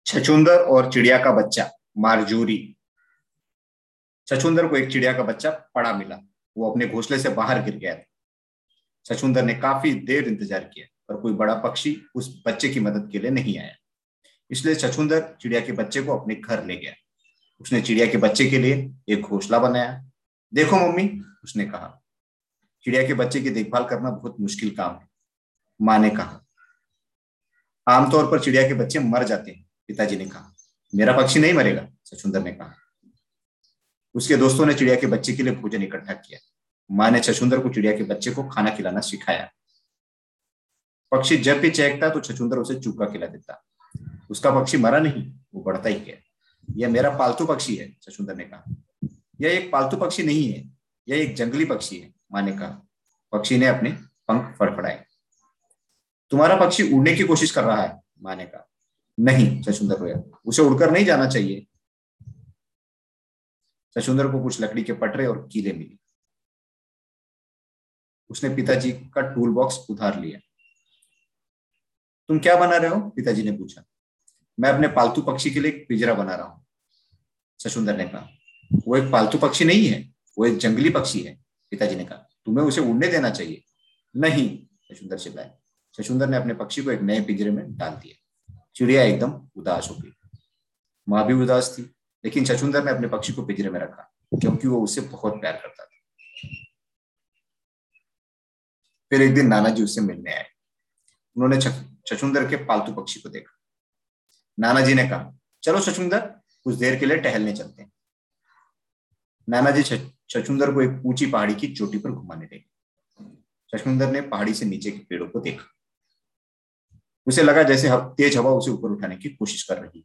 छछूंदर और चिड़िया का बच्चा मारजूरी। छछूंदर को एक चिड़िया का बच्चा पड़ा मिला। वो अपने घोंसले से बाहर गिर गया था। छछूंदर ने काफी देर इंतजार किया पर कोई बड़ा पक्षी उस बच्चे की मदद के लिए नहीं आया। इसलिए छछूंदर चिड़िया के बच्चे को अपने घर ले गया। उसने चिड़िया के बच्चे के लिए एक घोंसला बनाया। देखो मम्मी, उसने कहा, चिड़िया के बच्चे की देखभाल करना बहुत मुश्किल काम है। माँ ने कहा, आमतौर पर चिड़िया के बच्चे मर जाते हैं, पिताजी ने कहा। मेरा पक्षी नहीं मरेगा, छछूंदर ने कहा। उसके दोस्तों ने चिड़िया के बच्चे के लिए भोजन इकट्ठा किया। माँ ने छछूंदर को चिड़िया के बच्चे को खाना खिलाना सिखाया। पक्षी जब भी चहकता तो छछूंदर उसे चूका खिला देता। उसका पक्षी मरा नहीं, वो बढ़ता ही गया। यह मेरा पालतू पक्षी है, छछूंदर ने कहा। यह एक पालतू पक्षी नहीं है, यह एक जंगली पक्षी है, माँ ने कहा। पक्षी ने अपने पंख फड़फड़ाए। तुम्हारा पक्षी उड़ने की कोशिश कर रहा है, माँ ने कहा। नहीं, छछूंदर रोया, उसे उड़कर नहीं जाना चाहिए। छछूंदर को कुछ लकड़ी के पटरे और कीले मिली। उसने पिताजी का टूल बॉक्स उधार लिया। तुम क्या बना रहे हो, पिताजी ने पूछा। मैं अपने पालतू पक्षी के लिए एक पिंजरा बना रहा हूँ, छछूंदर ने कहा। वो एक पालतू पक्षी नहीं है, वो एक जंगली पक्षी है, पिताजी ने कहा। तुम्हें उसे उड़ने देना चाहिए। नहीं, छछूंदर चिल्लाया। छछूंदर ने अपने पक्षी को एक नए पिंजरे में डाल दिया। चिड़िया एकदम उदास हो गई। माँ भी उदास थी, लेकिन छछूंदर ने अपने पक्षी को पिंजरे में रखा क्योंकि वो उससे बहुत प्यार करता था। फिर एक दिन नाना जी उससे मिलने आए। उन्होंने छछूंदर के पालतू पक्षी को देखा। नाना जी ने कहा, चलो छछूंदर, कुछ देर के लिए टहलने चलते हैं। नाना जी छछूंदर को एक ऊंची पहाड़ी की चोटी पर घुमाने लगे। छछूंदर ने पहाड़ी से नीचे के पेड़ों को देखा। उसे लगा जैसे तेज हवा उसे ऊपर उठाने की कोशिश कर रही है।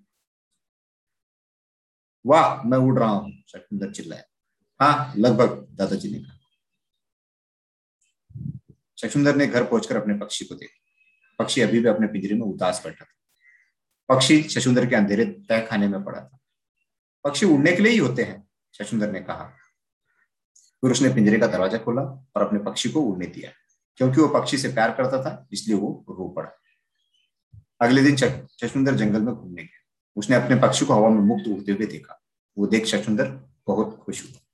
वाह, मैं उड़ रहा हूँ, छछूंदर चिल्लाया। हाँ, लगभग, दादाजी ने कहा। छछूंदर ने घर पहुंचकर अपने पक्षी को देखा। पक्षी अभी भी अपने पिंजरे में उदास बैठा था। पक्षी छछूंदर के अंधेरे तह खाने में पड़ा था। पक्षी उड़ने के लिए ही होते हैं, छछूंदर ने कहा। फिर उसने पिंजरे का दरवाजा खोला और अपने पक्षी को उड़ने दिया। क्योंकि वो पक्षी से प्यार करता था, इसलिए वो रो पड़ा। अगले दिन छछूंदर जंगल में घूमने गया। उसने अपने पक्षी को हवा में मुक्त उड़ते हुए देखा। वो देख छछूंदर बहुत खुश हुआ।